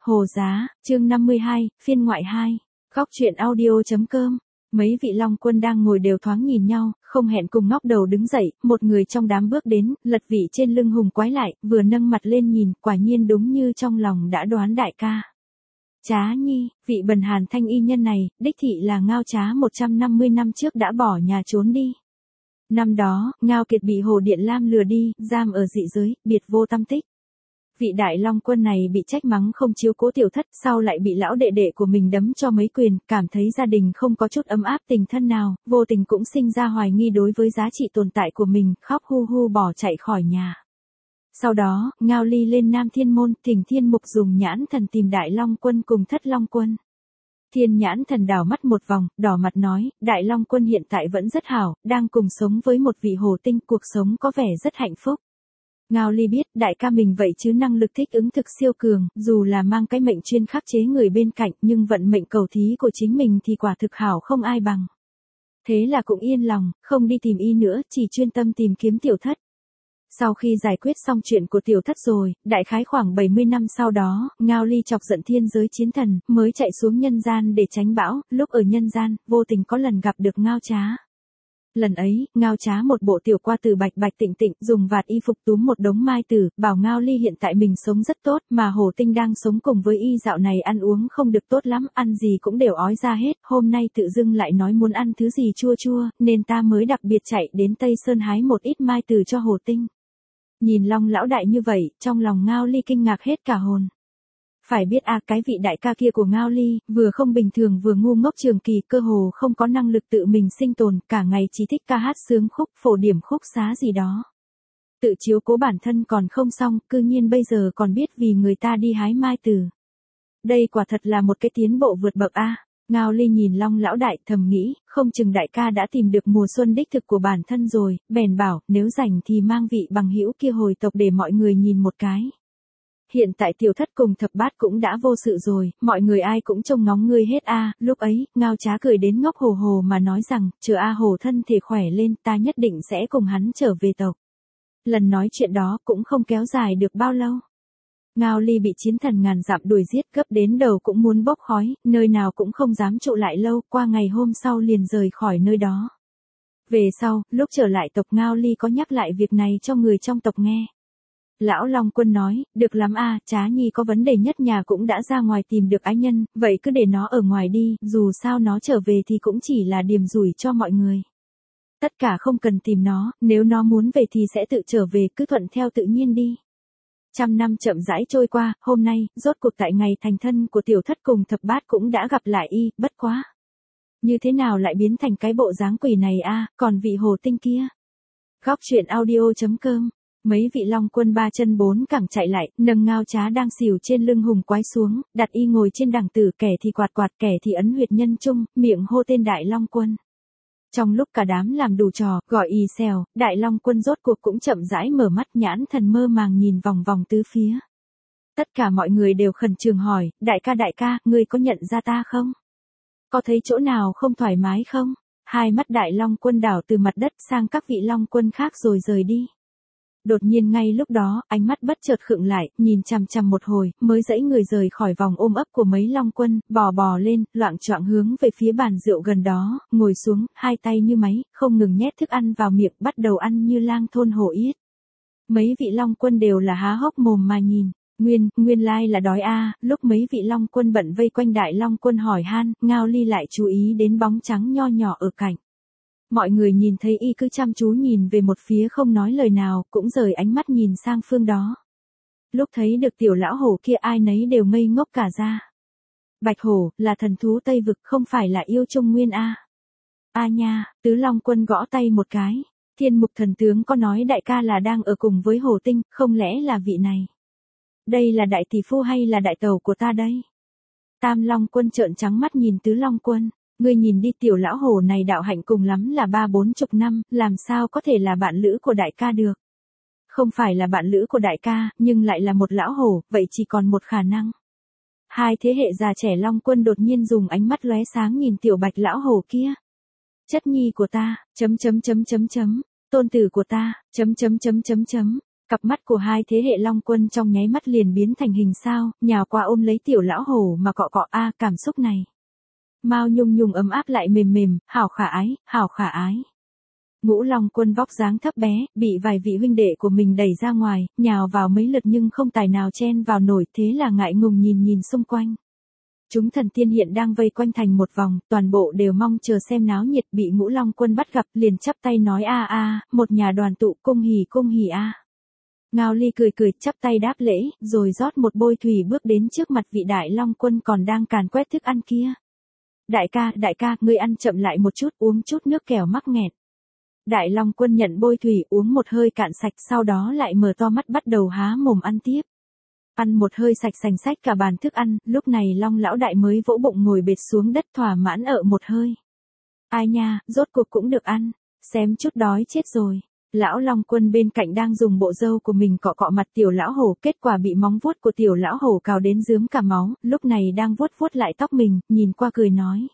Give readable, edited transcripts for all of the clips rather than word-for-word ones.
Hồ Giá, chương 52, phiên ngoại 2. Góc truyện audio.com. Mấy vị long quân đang ngồi đều thoáng nhìn nhau, không hẹn cùng ngóc đầu đứng dậy, một người trong đám bước đến, lật vị trên lưng hùng quái lại, vừa nâng mặt lên nhìn, quả nhiên đúng như trong lòng đã đoán đại ca. Trá Nhi, vị bần hàn thanh y nhân này, đích thị là Ngao Trá 150 năm trước đã bỏ nhà trốn đi. Năm đó, Ngao Kiệt bị Hồ Điện Lam lừa đi, giam ở dị giới, biệt vô tăm tích. Vị đại long quân này bị trách mắng không chiếu cố tiểu thất, sau lại bị lão đệ đệ của mình đấm cho mấy quyền, cảm thấy gia đình không có chút ấm áp tình thân nào, vô tình cũng sinh ra hoài nghi đối với giá trị tồn tại của mình, khóc hu hu bỏ chạy khỏi nhà. Sau đó, Ngao Ly lên Nam Thiên Môn, Thỉnh Thiên Mục dùng nhãn thần tìm đại long quân cùng thất long quân. Thiên nhãn thần đảo mắt một vòng, đỏ mặt nói, đại long quân hiện tại vẫn rất hảo, đang cùng sống với một vị hồ tinh, cuộc sống có vẻ rất hạnh phúc. Ngao Ly biết, đại ca mình vậy chứ năng lực thích ứng thực siêu cường, dù là mang cái mệnh chuyên khắc chế người bên cạnh, nhưng vận mệnh cầu thí của chính mình thì quả thực hảo không ai bằng. Thế là cũng yên lòng, không đi tìm y nữa, chỉ chuyên tâm tìm kiếm tiểu thất. Sau khi giải quyết xong chuyện của tiểu thất rồi, đại khái khoảng 70 năm sau đó, Ngao Ly chọc giận thiên giới chiến thần, mới chạy xuống nhân gian để tránh bão, lúc ở nhân gian, vô tình có lần gặp được Ngao Trá. Lần ấy, Ngao Trá một bộ tiểu qua từ bạch bạch tịnh tịnh, dùng vạt y phục túm một đống mai tử, bảo Ngao Ly hiện tại mình sống rất tốt, mà Hồ Tinh đang sống cùng với y dạo này ăn uống không được tốt lắm, ăn gì cũng đều ói ra hết, hôm nay tự dưng lại nói muốn ăn thứ gì chua chua, nên ta mới đặc biệt chạy đến Tây Sơn hái một ít mai tử cho Hồ Tinh. Nhìn Long lão đại như vậy, trong lòng Ngao Ly kinh ngạc hết cả hồn. Phải biết cái vị đại ca kia của Ngao Ly, vừa không bình thường vừa ngu ngốc trường kỳ, cơ hồ không có năng lực tự mình sinh tồn, cả ngày chỉ thích ca hát sướng khúc, phổ điểm khúc xá gì đó. Tự chiếu cố bản thân còn không xong, cư nhiên bây giờ còn biết vì người ta đi hái mai tử. Đây quả thật là một cái tiến bộ vượt bậc a. Ngao Ly nhìn Long lão đại thầm nghĩ, không chừng đại ca đã tìm được mùa xuân đích thực của bản thân rồi, bèn bảo, nếu rảnh thì mang vị bằng hữu kia hồi tộc để mọi người nhìn một cái. Hiện tại tiểu thất cùng thập bát cũng đã vô sự rồi, mọi người ai cũng trông ngóng ngươi hết a. Lúc ấy, Ngao Trá cười đến ngốc hồ hồ mà nói rằng, chờ Hồ thân thể khỏe lên, ta nhất định sẽ cùng hắn trở về tộc. Lần nói chuyện đó cũng không kéo dài được bao lâu. Ngao Ly bị chiến thần ngàn dặm đuổi giết, gấp đến đầu cũng muốn bốc khói, nơi nào cũng không dám trụ lại lâu, qua ngày hôm sau liền rời khỏi nơi đó. Về sau, lúc trở lại tộc Ngao Ly có nhắc lại việc này cho người trong tộc nghe. Lão Long Quân nói, được lắm Trá Nhi có vấn đề nhất nhà cũng đã ra ngoài tìm được ái nhân, vậy cứ để nó ở ngoài đi, dù sao nó trở về thì cũng chỉ là điềm rủi cho mọi người. Tất cả không cần tìm nó, nếu nó muốn về thì sẽ tự trở về, cứ thuận theo tự nhiên đi. 100 năm chậm rãi trôi qua, hôm nay, rốt cuộc tại ngày thành thân của tiểu thất cùng thập bát cũng đã gặp lại y, bất quá. Như thế nào lại biến thành cái bộ dáng quỷ này còn vị Hồ Tinh kia. Góc truyện audio.com. Mấy vị long quân ba chân bốn cẳng chạy lại, nâng Ngao Trá đang xỉu trên lưng hùng quái xuống, đặt y ngồi trên đằng tử, kẻ thì quạt quạt, kẻ thì ấn huyệt nhân trung, miệng hô tên đại long quân. Trong lúc cả đám làm đủ trò, gọi y xèo, đại long quân rốt cuộc cũng chậm rãi mở mắt, nhãn thần mơ màng nhìn vòng vòng tứ phía. Tất cả mọi người đều khẩn trương hỏi, đại ca, ngươi có nhận ra ta không? Có thấy chỗ nào không thoải mái không? Hai mắt đại long quân đảo từ mặt đất sang các vị long quân khác rồi rời đi. Đột nhiên ngay lúc đó, ánh mắt bất chợt khựng lại, nhìn chằm chằm một hồi, mới dãy người rời khỏi vòng ôm ấp của mấy long quân, bò lên, loạng choạng hướng về phía bàn rượu gần đó, ngồi xuống, hai tay như máy, không ngừng nhét thức ăn vào miệng, bắt đầu ăn như lang thôn hổ yết. Mấy vị long quân đều là há hốc mồm mà nhìn. Nguyên lai là đói lúc mấy vị long quân bận vây quanh đại long quân hỏi han, Ngao Ly lại chú ý đến bóng trắng nho nhỏ ở cạnh. Mọi người nhìn thấy y cứ chăm chú nhìn về một phía không nói lời nào, cũng rời ánh mắt nhìn sang phương đó. Lúc thấy được tiểu lão hổ kia ai nấy đều ngây ngốc cả ra. Bạch hổ, là thần thú Tây Vực, không phải là yêu Trung Nguyên nha, tứ long quân gõ tay một cái. Thiên mục thần tướng có nói đại ca là đang ở cùng với Hồ Tinh, không lẽ là vị này? Đây là đại tỷ phu hay là đại tẩu của ta đây? Tam long quân trợn trắng mắt nhìn tứ long quân. Ngươi nhìn đi, tiểu lão hổ này đạo hạnh cùng lắm là 30-40 năm, làm sao có thể là bạn lữ của đại ca được? Không phải là bạn lữ của đại ca, nhưng lại là một lão hổ, vậy chỉ còn một khả năng. Hai thế hệ già trẻ long quân đột nhiên dùng ánh mắt lóe sáng nhìn tiểu bạch lão hổ kia. Chất nhi của ta, tôn tử của ta, Cặp mắt của hai thế hệ Long Quân trong nháy mắt liền biến thành hình sao, nhào qua ôm lấy tiểu lão hổ mà cọ cọ cảm xúc này. Mao Nhung Nhung ấm áp lại mềm mềm, hảo khả ái, hảo khả ái. Ngũ Long Quân vóc dáng thấp bé, bị vài vị huynh đệ của mình đẩy ra ngoài, nhào vào mấy lượt nhưng không tài nào chen vào nổi, thế là ngại ngùng nhìn xung quanh. Chúng thần tiên hiện đang vây quanh thành một vòng, toàn bộ đều mong chờ xem náo nhiệt, bị Ngũ Long Quân bắt gặp, liền chắp tay nói một nhà đoàn tụ cung hỉ a. Ngao Ly cười chắp tay đáp lễ, rồi rót một bôi thủy bước đến trước mặt vị Đại Long Quân còn đang càn quét thức ăn kia. Đại ca, ngươi ăn chậm lại một chút, uống chút nước kẻo mắc nghẹt. Đại Long Quân nhận bôi thủy uống một hơi cạn sạch, sau đó lại mở to mắt bắt đầu há mồm ăn tiếp. Ăn một hơi sạch sành xách cả bàn thức ăn, lúc này Long lão đại mới vỗ bụng ngồi bệt xuống đất thỏa mãn ợ một hơi. Ai nha, rốt cuộc cũng được ăn, xém chút đói chết rồi. Lão Long Quân bên cạnh đang dùng bộ râu của mình cọ cọ mặt tiểu lão hổ, kết quả bị móng vuốt của tiểu lão hổ cào đến rướm cả máu, lúc này đang vuốt lại tóc mình, nhìn qua cười nói.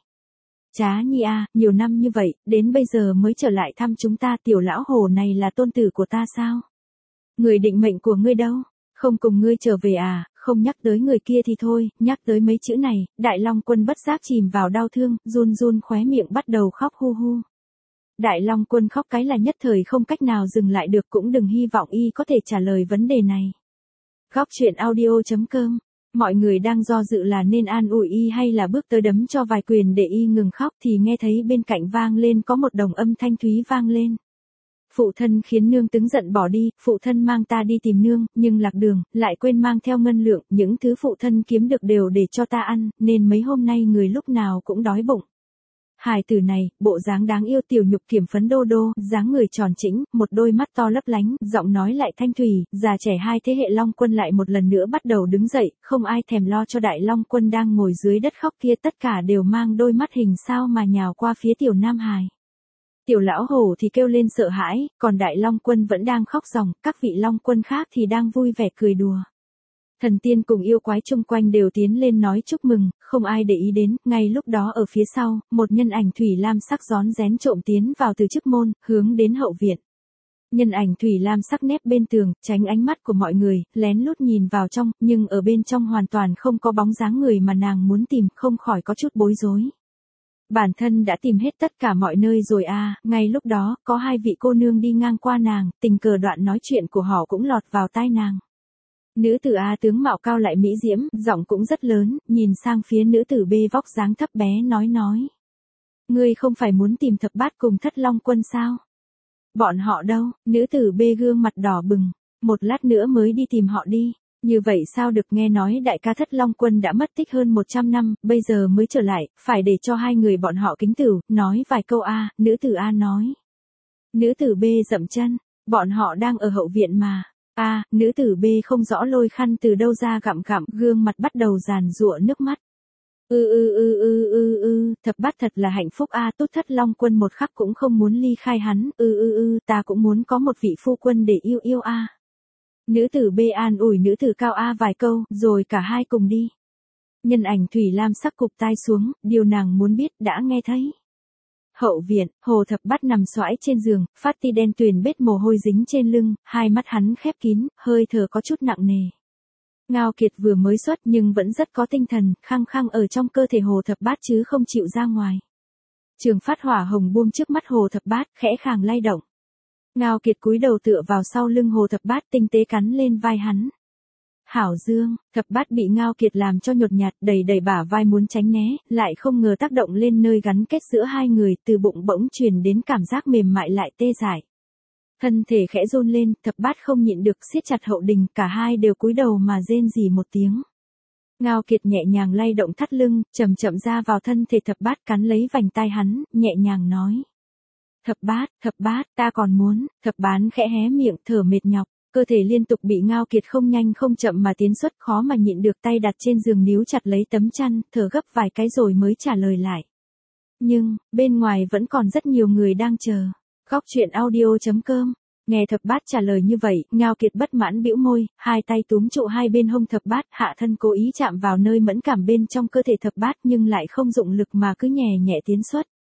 Chá nhi nhiều năm như vậy, đến bây giờ mới trở lại thăm chúng ta, tiểu lão hổ này là tôn tử của ta sao? Người định mệnh của ngươi đâu? Không cùng ngươi trở về không nhắc tới người kia thì thôi, nhắc tới mấy chữ này, Đại Long Quân bất giác chìm vào đau thương, run khóe miệng bắt đầu khóc hu hu. Đại Long Quân khóc cái là nhất thời không cách nào dừng lại được, cũng đừng hy vọng y có thể trả lời vấn đề này. Góc truyện audio.com. Mọi người đang do dự là nên an ủi y hay là bước tới đấm cho vài quyền để y ngừng khóc thì nghe thấy bên cạnh vang lên có một đồng âm thanh thúy vang lên. Phụ thân khiến nương tức giận bỏ đi, phụ thân mang ta đi tìm nương, nhưng lạc đường, lại quên mang theo ngân lượng, những thứ phụ thân kiếm được đều để cho ta ăn, nên mấy hôm nay người lúc nào cũng đói bụng. Hài tử này, bộ dáng đáng yêu tiểu nhục kiểm phấn đô đô, dáng người tròn chỉnh, một đôi mắt to lấp lánh, giọng nói lại thanh thủy, già trẻ hai thế hệ Long Quân lại một lần nữa bắt đầu đứng dậy, không ai thèm lo cho Đại Long Quân đang ngồi dưới đất khóc kia, tất cả đều mang đôi mắt hình sao mà nhào qua phía tiểu Nam Hài. Tiểu lão hổ thì kêu lên sợ hãi, còn Đại Long Quân vẫn đang khóc ròng, các vị Long Quân khác thì đang vui vẻ cười đùa. Thần tiên cùng yêu quái chung quanh đều tiến lên nói chúc mừng, không ai để ý đến, ngay lúc đó ở phía sau, một nhân ảnh thủy lam sắc rón rén trộm tiến vào từ trước môn, hướng đến hậu viện. Nhân ảnh thủy lam sắc nép bên tường, tránh ánh mắt của mọi người, lén lút nhìn vào trong, nhưng ở bên trong hoàn toàn không có bóng dáng người mà nàng muốn tìm, không khỏi có chút bối rối. Bản thân đã tìm hết tất cả mọi nơi rồi ngay lúc đó, có hai vị cô nương đi ngang qua nàng, tình cờ đoạn nói chuyện của họ cũng lọt vào tai nàng. Nữ tử A tướng mạo cao lại mỹ diễm, giọng cũng rất lớn, nhìn sang phía nữ tử B vóc dáng thấp bé nói. Ngươi không phải muốn tìm Thập Bát cùng Thất Long Quân sao? Bọn họ đâu? Nữ tử B gương mặt đỏ bừng, một lát nữa mới đi tìm họ đi. Như vậy sao được, nghe nói đại ca Thất Long Quân đã mất tích hơn 100 năm, bây giờ mới trở lại, phải để cho hai người bọn họ kính cửu, nói vài câu nữ tử A nói. Nữ tử B dậm chân, bọn họ đang ở hậu viện mà. Nữ tử B không rõ lôi khăn từ đâu ra gặm, gương mặt bắt đầu giàn giụa nước mắt. Thập Bát thật là hạnh phúc tốt Thất Long Quân một khắc cũng không muốn ly khai hắn, ta cũng muốn có một vị phu quân để yêu Nữ tử B an ủi nữ tử cao vài câu, rồi cả hai cùng đi. Nhân ảnh thủy lam sắc cụp tai xuống, điều nàng muốn biết đã nghe thấy. Hậu viện, Hồ Thập Bát nằm xoãi trên giường, phát ti đen tuyền bết mồ hôi dính trên lưng, hai mắt hắn khép kín, hơi thở có chút nặng nề. Ngao Kiệt vừa mới xuất nhưng vẫn rất có tinh thần, khăng ở trong cơ thể Hồ Thập Bát chứ không chịu ra ngoài. Trường phát hỏa hồng buông trước mắt Hồ Thập Bát, khẽ khàng lay động. Ngao Kiệt cúi đầu tựa vào sau lưng Hồ Thập Bát, tinh tế cắn lên vai hắn. Hảo Dương, Thập Bát bị Ngao Kiệt làm cho nhột nhạt, đẩy bả vai muốn tránh né, lại không ngờ tác động lên nơi gắn kết giữa hai người, từ bụng bỗng truyền đến cảm giác mềm mại lại tê dại. Thân thể khẽ run lên, Thập Bát không nhịn được siết chặt hậu đình, cả hai đều cúi đầu mà rên rỉ một tiếng. Ngao Kiệt nhẹ nhàng lay động thắt lưng, chậm ra vào thân thể Thập Bát, cắn lấy vành tai hắn, nhẹ nhàng nói. Thập Bát, ta còn muốn, Thập Bát khẽ hé miệng, thở mệt nhọc. Cơ thể liên tục bị Ngao Kiệt không nhanh không chậm mà tiến xuất, khó mà nhịn được, tay đặt trên giường níu chặt lấy tấm chăn, thở gấp vài cái rồi mới trả lời lại. Nhưng, bên ngoài vẫn còn rất nhiều người đang chờ. Góc truyện audio.com. Nghe Thập Bát trả lời như vậy, Ngao Kiệt bất mãn bĩu môi, hai tay túm trụ hai bên hông Thập Bát, hạ thân cố ý chạm vào nơi mẫn cảm bên trong cơ thể Thập Bát nhưng lại không dụng lực mà cứ nhẹ nhẹ tiến xuất.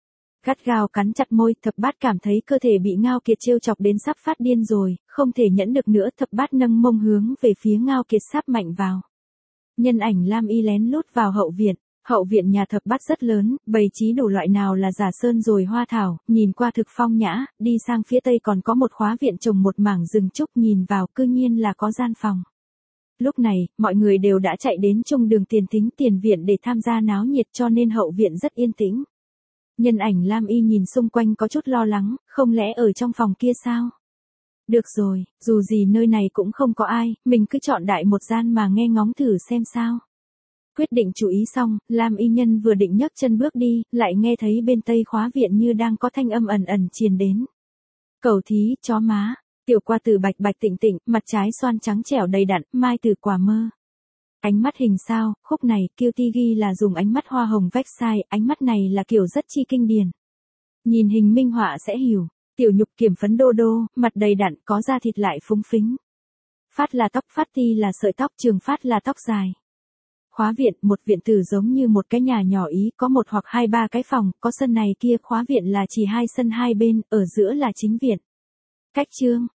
Gắt gao cắn chặt môi, Thập Bát cảm thấy cơ thể bị Ngao Kiệt trêu chọc đến sắp phát điên rồi, không thể nhẫn được nữa, Thập Bát nâng mông hướng về phía Ngao Kiệt sáp mạnh vào. Nhân ảnh Lam Y lén lút vào hậu viện. Hậu viện nhà Thập Bát rất lớn, bày trí đủ loại nào là giả sơn rồi hoa thảo, nhìn qua thực phong nhã, đi sang phía tây còn có một khóa viện trồng một mảng rừng trúc, nhìn vào cư nhiên là có gian phòng. Lúc này, mọi người đều đã chạy đến trung đường tiền thính tiền viện để tham gia náo nhiệt, cho nên hậu viện rất yên tĩnh. Nhân ảnh Lam Y nhìn xung quanh có chút lo lắng, không lẽ ở trong phòng kia sao? Được rồi, dù gì nơi này cũng không có ai, mình cứ chọn đại một gian mà nghe ngóng thử xem sao. Quyết định chú ý xong, Lam Y nhân vừa định nhấc chân bước đi, lại nghe thấy bên tây khóa viện như đang có thanh âm ẩn ẩn truyền đến. Cẩu thí, chó má, tiểu qua tử bạch bạch tịnh tịnh, mặt trái xoan trắng trẻo đầy đặn, mai từ quả mơ. Ánh mắt hình sao, khúc này, Cutie ghi là dùng ánh mắt hoa hồng vách sai, ánh mắt này là kiểu rất chi kinh điển. Nhìn hình minh họa sẽ hiểu, tiểu nhục kiểm phấn đô đô, mặt đầy đặn, có da thịt lại phúng phính. Phát là tóc, phát ti là sợi tóc, trường phát là tóc dài. Khóa viện, một viện tử giống như một cái nhà nhỏ Ý, có một hoặc hai ba cái phòng, có sân này kia, khóa viện là chỉ hai sân hai bên, ở giữa là chính viện. Cách chương